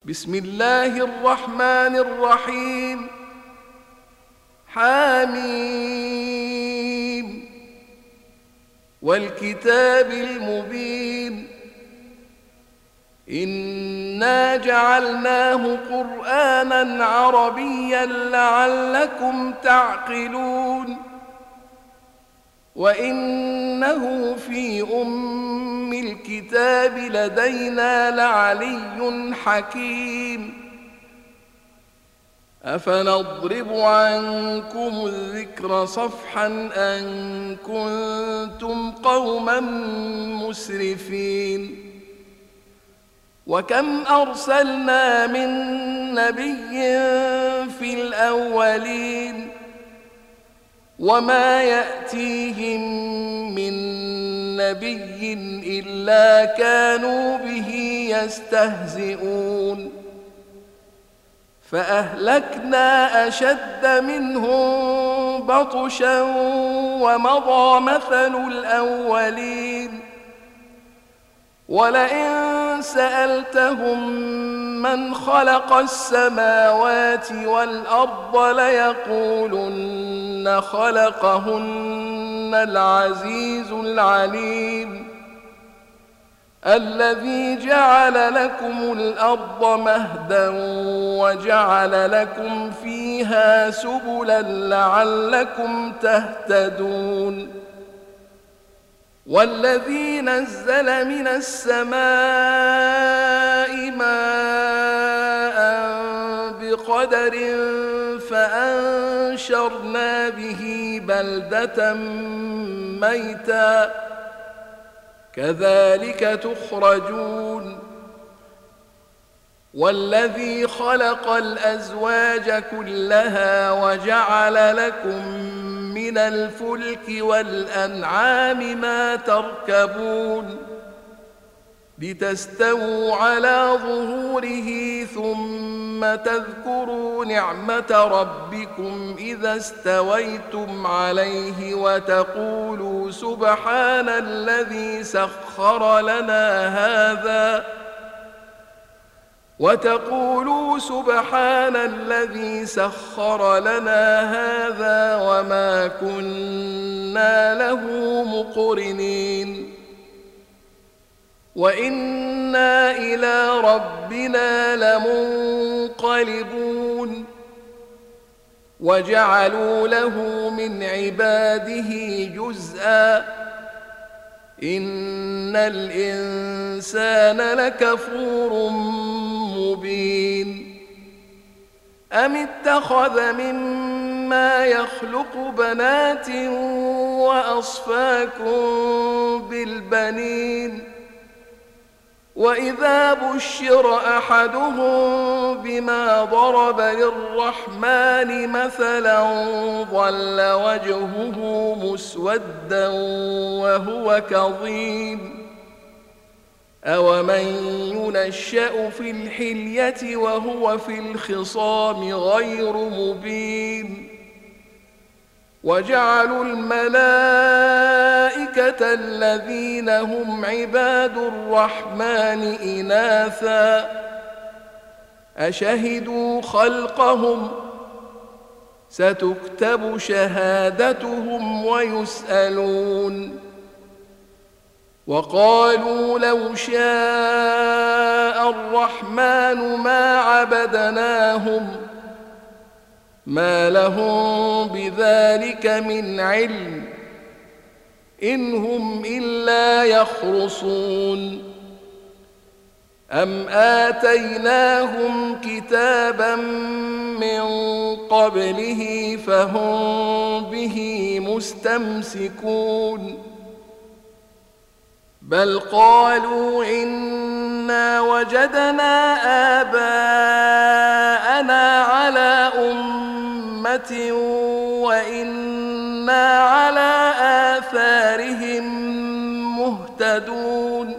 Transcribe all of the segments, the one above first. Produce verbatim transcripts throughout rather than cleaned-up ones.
بسم الله الرحمن الرحيم. حميم والكتاب المبين إنا جعلناه قرآنا عربيا لعلكم تعقلون وإنه في أم الكتاب لدينا لعلي حكيم أفنضرب عنكم الذكر صفحا أن كنتم قوما مسرفين وكم أرسلنا من نبي في الأولين وما يأتيهم من نبي إلا كانوا به يستهزئون فأهلكنا أشد منهم بطشا ومضى مثل الأولين ولئن سألتهم من خلق السماوات والأرض ليقولن خلقهن العزيز العليم الذي جعل لكم الأرض مهدا وجعل لكم فيها سبلا لعلكم تهتدون والذي نزل من السماء ماء بقدر فأنشرنا به بلدة ميتا كذلك تخرجون والذي خلق الأزواج كلها وجعل لكم من الفلك والأنعام ما تركبون لتستووا على ظهوره ثم تذكروا نعمة ربكم إذا استويتم عليه وتقولوا سبحان الذي سخر لنا هذا وتقولوا سبحان الذي سخر لنا هذا وما كنا له مقرنين وإنا إلى ربنا لمنقلبون وجعلوا له من عباده جزءا إن الإنسان لكفور مبين أم اتخذ مما يخلق بنات وأصفاكم بالبنين وإذا بشر أحدهم بما ضرب للرحمن مثلا ظل وجهه مسودا وهو كظيم أومن ينشأ في الحلية وهو في الخصام غير مبين وجعلوا الملائكة الذين هم عباد الرحمن إناثا أشهدوا خلقهم ستكتب شهادتهم ويسألون وقالوا لو شاء الرحمن ما عبدناهم ما لهم بذلك من علم إن هم إلا يخرصون أم آتيناهم كتابا من قبله فهم به مستمسكون بل قالوا إنا وجدنا آباءنا على أمة وإنا على آثارهم مهتدون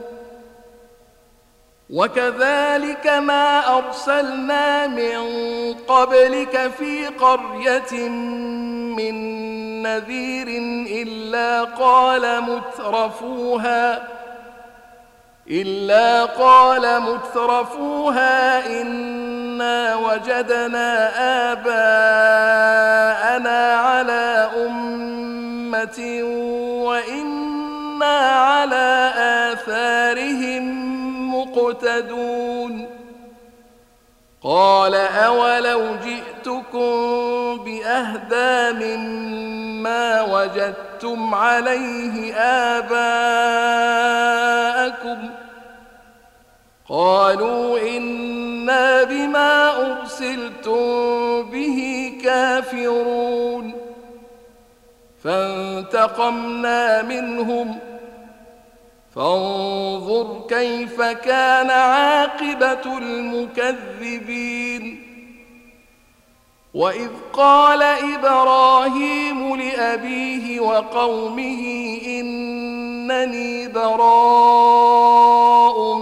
وكذلك ما أرسلنا من قبلك في قرية من نذير إلا قال مترفوها إلا قال مترفوها إنا وجدنا آباءنا على أمة وإنا على آثارهم مقتدون قال أولو جئتكم بأهدى مما وجدتم عليه آباءكم قالوا إنا بما أرسلتم به كافرون فانتقمنا منهم فانظر كيف كان عاقبة المكذبين وإذ قال إبراهيم لأبيه وقومه إنني براء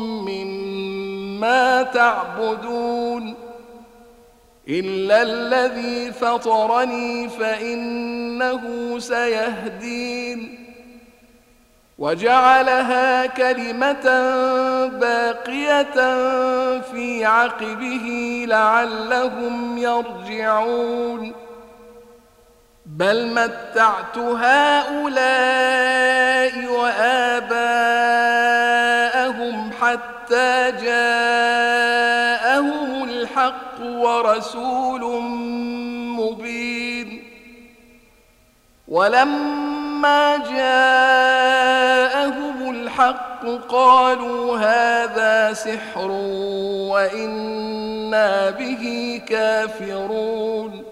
مما تعبدون إلا الذي فطرني فإنه سيهدين وجعلها كلمة باقية في عقبه لعلهم يرجعون بل متعت هؤلاء وآباءهم حتى جاءهم الحق ورسول مبين ولما جاءهم الحق قالوا هذا سحر وإنا به كافرون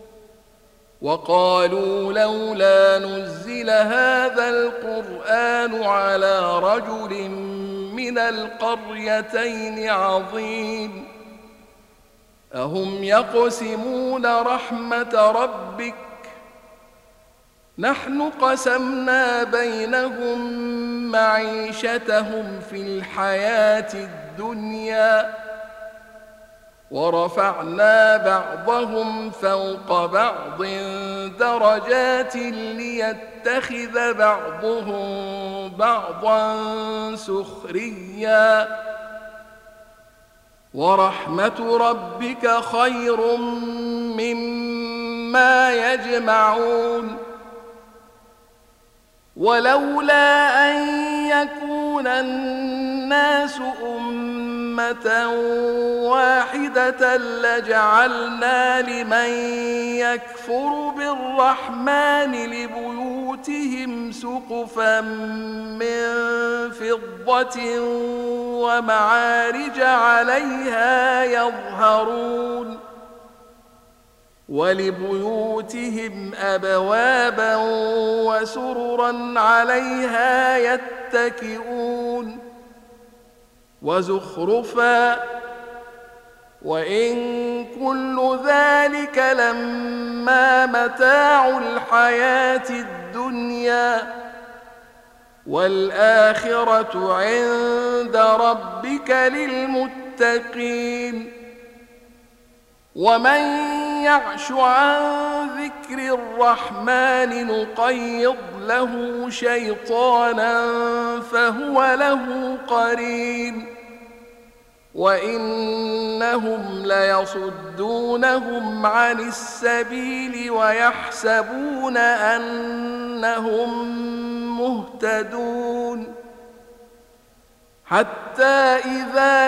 وقالوا لولا نزل هذا القرآن على رجل من القريتين عظيم أهم يقسمون رحمة ربك نحن قسمنا بينهم معيشتهم في الحياة الدنيا ورفعنا بعضهم فوق بعض درجات ليتخذ بعضهم بعضا سخريا ورحمة ربك خير مما يجمعون ولولا أن يكون الناس أمة واحدة لجعلنا لمن يكفر بالرحمن لبيوتهم سقفا من فضة ومعارج عليها يظهرون ولبيوتهم أبوابا وسررا عليها يتكئون وزخرفا وإن كل ذلك لما متاع الحياة الدنيا والآخرة عند ربك للمتقين ومن يعش عن ذكر الرحمن نقيض له شيطانا فهو له قرين وإنهم ليصدونهم عن السبيل ويحسبون أنهم مهتدون حتى إذا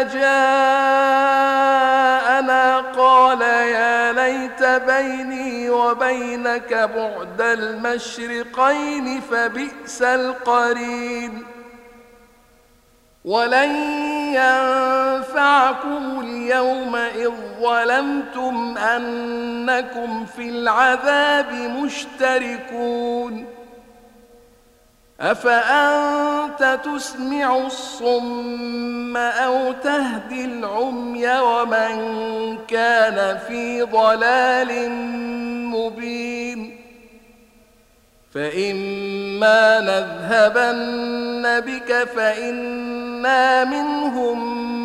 جاءنا قال يا ليت بيني وبينك بعد المشرقين فبئس القرين ولن ينفعكم اليوم إذ ظلمتم أنكم في العذاب مشتركون أفأنت تسمع الصم أو تهدي العمي ومن كان في ضلال مبين فإما نذهبن بك فإنا منهم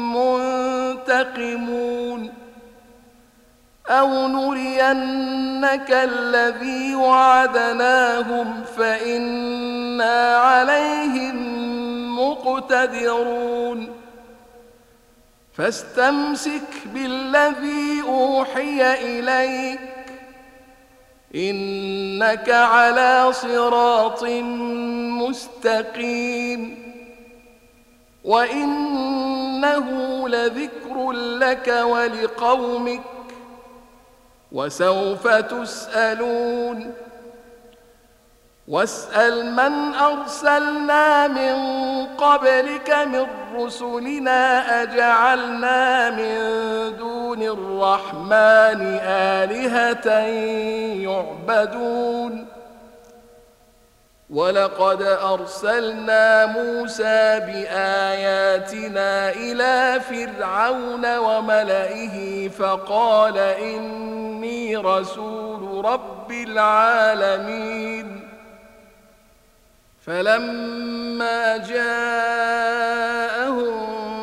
منتقمون أو نرينك الذي وعدناهم فإنا عليهم مقتدرون فاستمسك بالذي أوحي إليك إنك على صراط مستقيم وإنه لذكر لك ولقومك وسوف تسألون واسأل من أرسلنا من قبلك من رسلنا أجعلنا من دون الرحمن آلهة يعبدون ولقد أرسلنا موسى بآياتنا إلى فرعون وملئه فقال إني رسول رب العالمين فلما جاءهم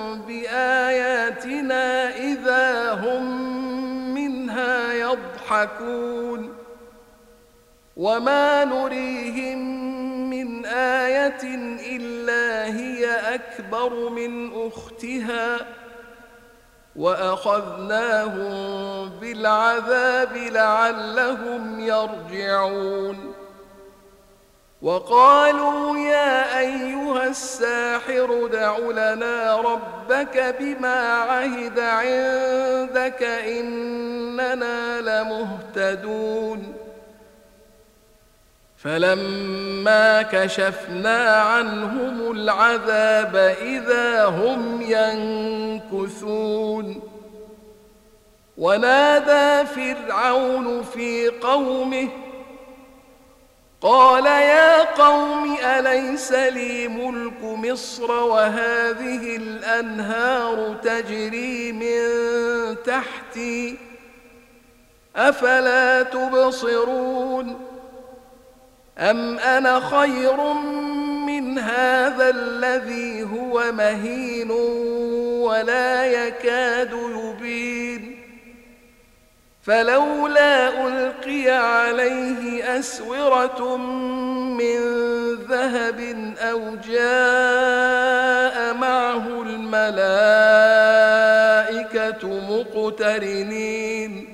بآياتنا إذا هم منها يضحكون وما نريهم من آية إلا هي أكبر من أختها وأخذناهم بالعذاب لعلهم يرجعون وقالوا يا أيها الساحر ادع لنا ربك بما عهد عندك إننا لمهتدون فلما كشفنا عنهم العذاب إذا هم ينكثون ونادى فرعون في قومه قال يا قوم أليس لي ملك مصر وهذه الأنهار تجري من تحتي أفلا تبصرون أم أنا خير من هذا الذي هو مهين ولا يكاد يبين فلولا ألقي عليه أسورة من ذهب أو جاء معه الملائكة مقترنين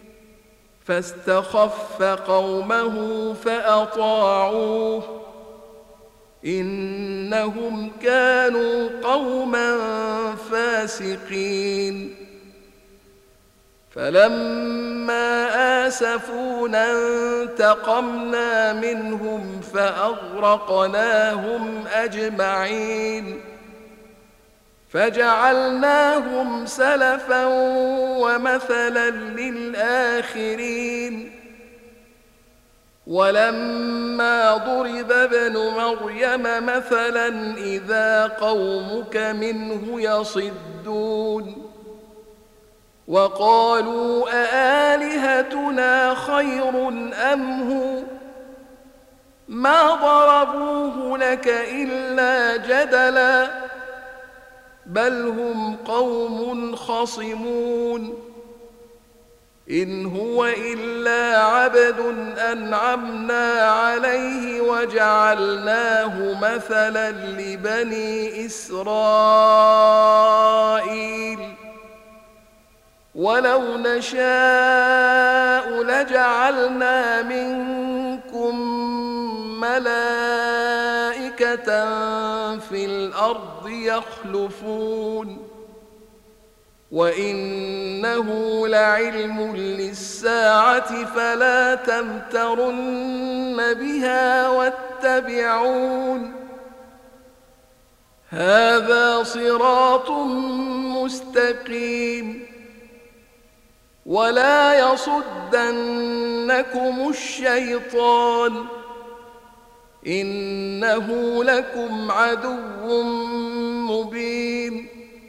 فاستخف قومه فأطاعوه إنهم كانوا قوما فاسقين فلما آسفونا انتقمنا منهم فأغرقناهم أجمعين فجعلناهم سلفا ومثلا للآخرين ولما ضرب ابن مريم مثلا إذا قومك منه يصدون وقالوا أآلهتنا خير أم هو ما ضربوه لك إلا جدلا بل هم قوم خصمون إن هو إلا عبد أنعمنا عليه وجعلناه مثلا لبني إسرائيل ولو نشاء لجعلنا منكم ملائكة في الأرض يخلفون وإنه لعلم للساعة فلا تمترن بها واتبعون هذا صراط مستقيم ولا يصدنكم الشيطان إنه لكم عدو مبين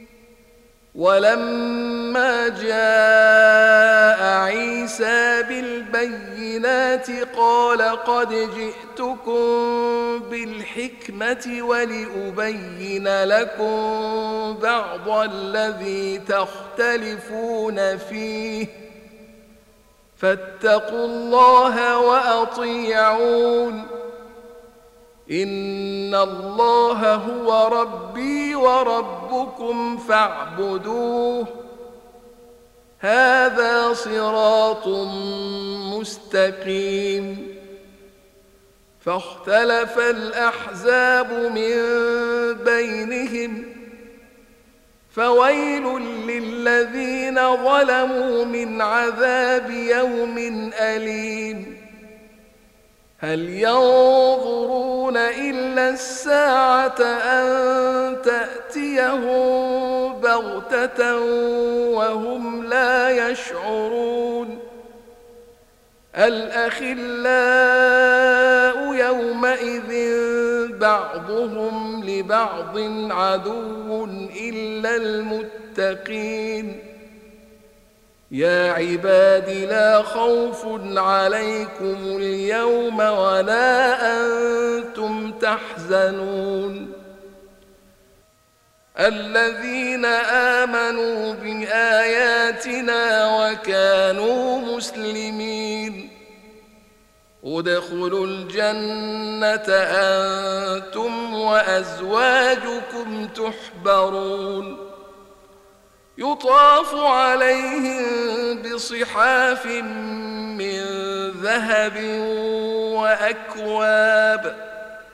ولما جاء عيسى بالبينات قال قد جئتكم بالحكمة ولأبين لكم بعض الذي تختلفون فيه فاتقوا الله وأطيعون إن الله هو ربي وربكم فاعبدوه هذا صراط مستقيم. فاختلف الأحزاب من بينهم فويل للذين ظلموا من عذاب يوم أليم. هل ينظرون إلا الساعة أن تأتيهم بغتة وهم لا يشعرون. الأخلاء يومئذ بعضهم لبعض عدو إلا المتقين. يا عباد لا خوف عليكم اليوم ولا أنتم تحزنون. الذين آمنوا بآياتنا وكانوا مسلمين ادخلوا الجنة أنتم وأزواجكم تحبرون يطاف عليهم بصحاف من ذهب وأكواب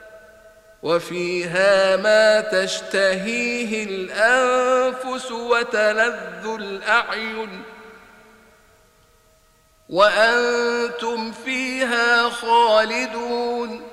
وفيها ما تشتهيه الأنفس وتلذ الأعين وأنتم فيها خالدون.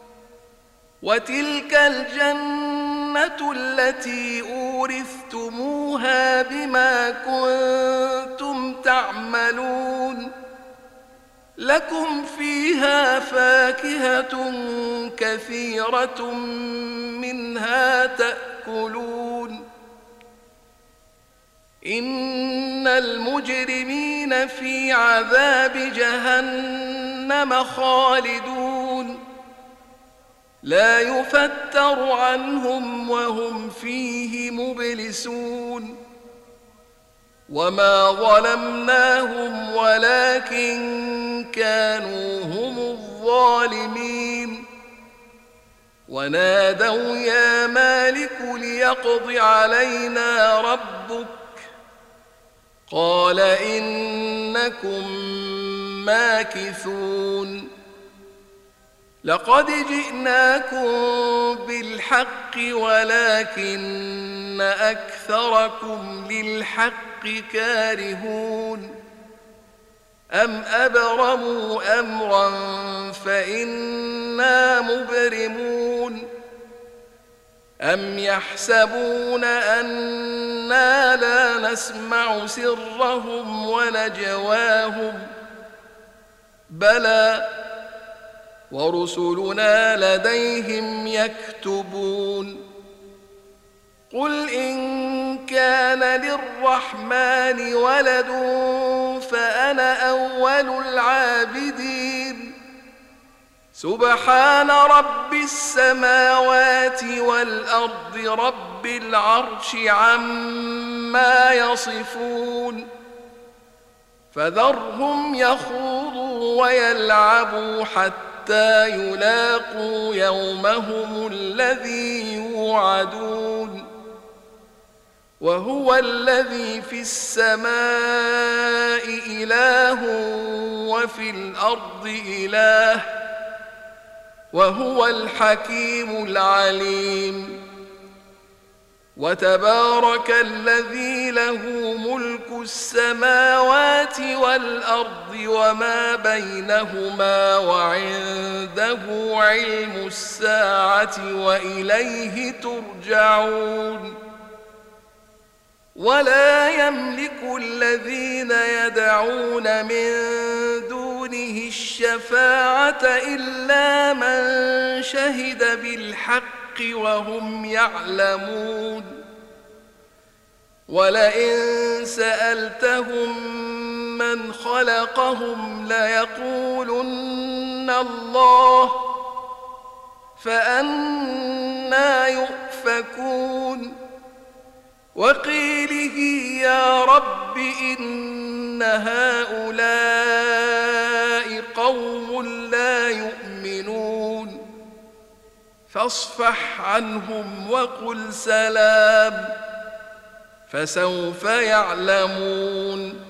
وتلك الجنة التي أورثتموها بما كنتم تعملون لكم فيها فاكهة كثيرة منها تأكلون. إن المجرمين في عذاب جهنم خالدون لا يفتر عنهم وهم فيه مبلسون. وما ظلمناهم ولكن كانوا هم الظالمين. ونادوا يا مالك ليقض علينا ربك قال إنكم ماكثون. لقد جئناكم بالحق ولكن أكثركم للحق كارهون. أم أبرموا أمرا فإنا مبرمون. أم يحسبون أنا لا نسمع سرهم ونجواهم بلى ورسلنا لديهم يكتبون. قل إن كان للرحمن ولد فأنا أول العابدين. سبحان رب السماوات والأرض رب العرش عما يصفون. فذرهم يخوضوا ويلعبوا حتى يلاقوا يومهم الذي يوعدون. وهو الذي في السماء إله وفي الأرض إله وهو الحكيم العليم. وتبارك الذي له ملك السماوات والأرض وما بينهما وعنده علم الساعة وإليه ترجعون. ولا يملك الذين يدعون من دونه الشفاعة إلا من شهد بالحق وهم يعلمون. ولئن سألتهم من خلقهم ليقولن الله فأنى يؤفكون. وقيله يا رب إن هؤلاء قوم لا يؤمنون. فاصفح عنهم وقل سلام فسوف يعلمون